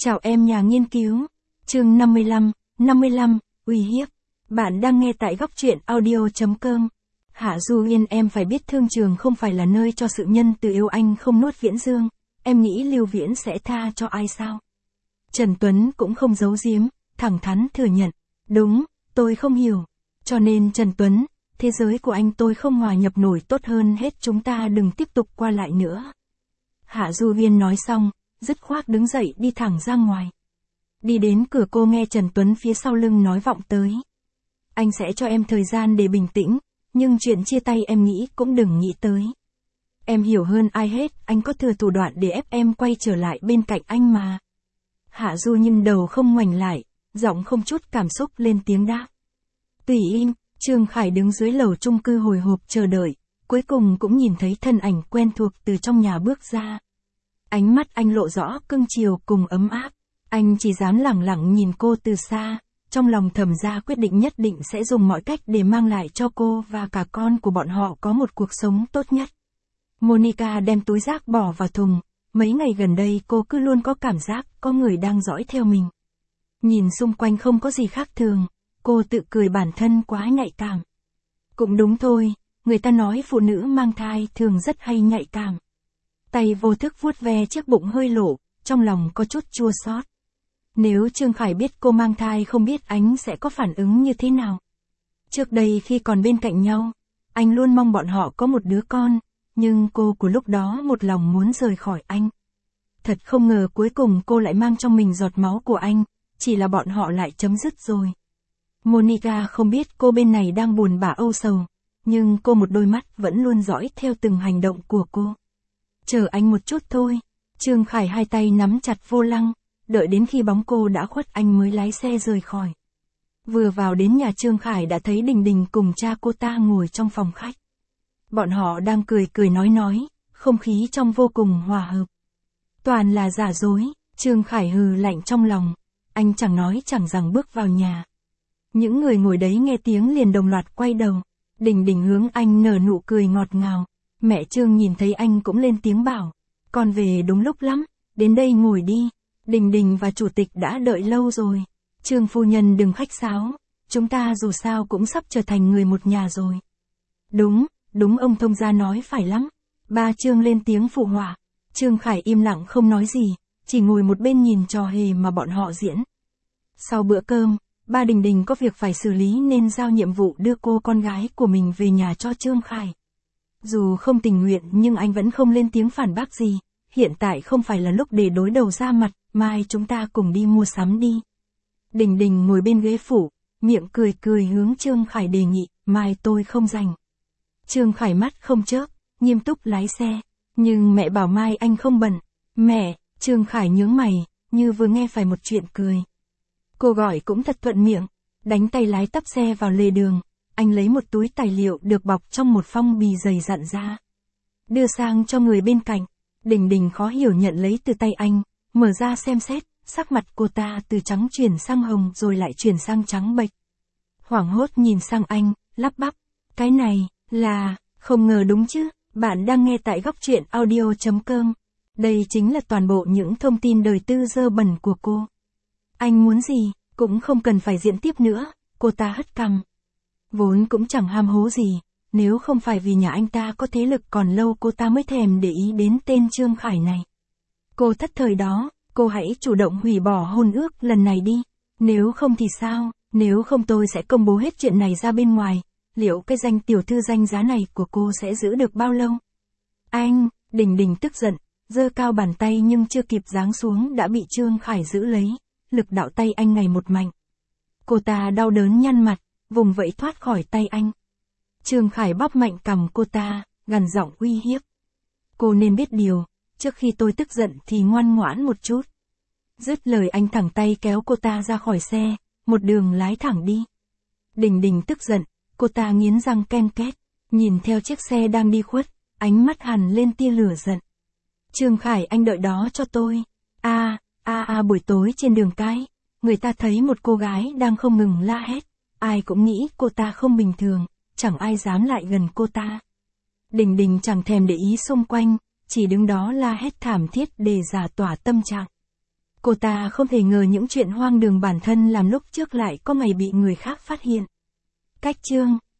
Chào em nhà nghiên cứu. Chương 55, uy hiếp. Bạn đang nghe tại góc truyện audio.com. Hạ Du Yên, em phải biết thương trường không phải là nơi cho sự nhân từ yêu anh không nuốt Viễn Dương. Em nghĩ Lưu Viễn sẽ tha cho ai sao? Trần Tuấn cũng không giấu giếm, thẳng thắn thừa nhận. Đúng, tôi không hiểu. Cho nên Trần Tuấn, thế giới của anh tôi không hòa nhập nổi, tốt hơn hết chúng ta đừng tiếp tục qua lại nữa. Hạ Du Viên nói xong, dứt khoát đứng dậy đi thẳng ra ngoài. Đi đến cửa cô nghe Trần Tuấn phía sau lưng nói vọng tới. Anh sẽ cho em thời gian để bình tĩnh, nhưng chuyện chia tay em nghĩ cũng đừng nghĩ tới. Em hiểu hơn ai hết, anh có thừa thủ đoạn để ép em quay trở lại bên cạnh anh mà. Hạ Du nhưng đầu không ngoảnh lại, giọng không chút cảm xúc lên tiếng đáp. Tùy im. Trương Khải đứng dưới lầu chung cư hồi hộp chờ đợi, cuối cùng cũng nhìn thấy thân ảnh quen thuộc từ trong nhà bước ra. Ánh mắt anh lộ rõ cưng chiều cùng ấm áp, anh chỉ dám lẳng lặng nhìn cô từ xa, trong lòng thầm ra quyết định nhất định sẽ dùng mọi cách để mang lại cho cô và cả con của bọn họ có một cuộc sống tốt nhất. Monica đem túi rác bỏ vào thùng, mấy ngày gần đây cô cứ luôn có cảm giác có người đang dõi theo mình. Nhìn xung quanh không có gì khác thường, cô tự cười bản thân quá nhạy cảm. Cũng đúng thôi, người ta nói phụ nữ mang thai thường rất hay nhạy cảm. Tay vô thức vuốt ve chiếc bụng hơi lộ, trong lòng có chút chua xót. Nếu Trương Khải biết cô mang thai không biết anh sẽ có phản ứng như thế nào. Trước đây khi còn bên cạnh nhau, anh luôn mong bọn họ có một đứa con, nhưng cô của lúc đó một lòng muốn rời khỏi anh. Thật không ngờ cuối cùng cô lại mang trong mình giọt máu của anh, chỉ là bọn họ lại chấm dứt rồi. Monica không biết cô bên này đang buồn bã âu sầu, nhưng cô một đôi mắt vẫn luôn dõi theo từng hành động của cô. Chờ anh một chút thôi. Trương Khải hai tay nắm chặt vô lăng, đợi đến khi bóng cô đã khuất anh mới lái xe rời khỏi. Vừa vào đến nhà Trương Khải đã thấy Đình Đình cùng cha cô ta ngồi trong phòng khách. Bọn họ đang cười cười nói, không khí trong vô cùng hòa hợp. Toàn là giả dối, Trương Khải hừ lạnh trong lòng, anh chẳng nói chẳng rằng bước vào nhà. Những người ngồi đấy nghe tiếng liền đồng loạt quay đầu, Đình Đình hướng anh nở nụ cười ngọt ngào. Mẹ Trương nhìn thấy anh cũng lên tiếng bảo, con về đúng lúc lắm, đến đây ngồi đi, Đình Đình và chủ tịch đã đợi lâu rồi. Trương phu nhân đừng khách sáo, chúng ta dù sao cũng sắp trở thành người một nhà rồi. Đúng ông thông gia nói phải lắm. Ba Trương lên tiếng phụ họa. Trương Khải im lặng không nói gì, chỉ ngồi một bên nhìn trò hề mà bọn họ diễn. Sau bữa cơm, ba Đình Đình có việc phải xử lý nên giao nhiệm vụ đưa cô con gái của mình về nhà cho Trương Khải. Dù không tình nguyện nhưng anh vẫn không lên tiếng phản bác gì, hiện tại không phải là lúc để đối đầu ra mặt, mai chúng ta cùng đi mua sắm đi. Đình Đình ngồi bên ghế phụ, miệng cười hướng Trương Khải đề nghị, mai tôi không rảnh. Trương Khải mắt không chớp, nghiêm túc lái xe, nhưng mẹ bảo mai anh không bận. Mẹ, Trương Khải nhướng mày, như vừa nghe phải một chuyện cười. Cô gọi cũng thật thuận miệng, đánh tay lái tấp xe vào lề đường. Anh lấy một túi tài liệu được bọc trong một phong bì dày dặn ra. Đưa sang cho người bên cạnh. Đình Đình khó hiểu nhận lấy từ tay anh, mở ra xem xét, sắc mặt cô ta từ trắng chuyển sang hồng rồi lại chuyển sang trắng bệch. Hoảng hốt nhìn sang anh, lắp bắp. Cái này, là, không ngờ đúng chứ, bạn đang nghe tại góc truyện audio.com. Đây chính là toàn bộ những thông tin đời tư dơ bẩn của cô. Anh muốn gì, cũng không cần phải diễn tiếp nữa, cô ta hất cằm. Vốn cũng chẳng ham hố gì, nếu không phải vì nhà anh ta có thế lực còn lâu cô ta mới thèm để ý đến tên Trương Khải này. Cô thất thời đó, cô hãy chủ động hủy bỏ hôn ước lần này đi, nếu không thì sao, nếu không tôi sẽ công bố hết chuyện này ra bên ngoài, liệu cái danh tiểu thư danh giá này của cô sẽ giữ được bao lâu? Anh, Đình Đình tức giận, giơ cao bàn tay nhưng chưa kịp giáng xuống đã bị Trương Khải giữ lấy, lực đạo tay anh ngày một mạnh. Cô ta đau đớn nhăn mặt, vùng vẫy thoát khỏi tay anh. Trương Khải bóp mạnh cằm cô ta, gằn giọng uy hiếp. Cô nên biết điều, trước khi tôi tức giận thì ngoan ngoãn một chút. Dứt lời anh thẳng tay kéo cô ta ra khỏi xe, một đường lái thẳng đi. Đình Đình tức giận, cô ta nghiến răng ken két, nhìn theo chiếc xe đang đi khuất, ánh mắt hằn lên tia lửa giận. Trương Khải anh đợi đó cho tôi. Buổi tối trên đường cái, người ta thấy một cô gái đang không ngừng la hét. Ai cũng nghĩ cô ta không bình thường, chẳng ai dám lại gần cô ta. Đình Đình chẳng thèm để ý xung quanh, chỉ đứng đó la hét thảm thiết để giải tỏa tâm trạng. Cô ta không thể ngờ những chuyện hoang đường bản thân làm lúc trước lại có ngày bị người khác phát hiện. Cách chương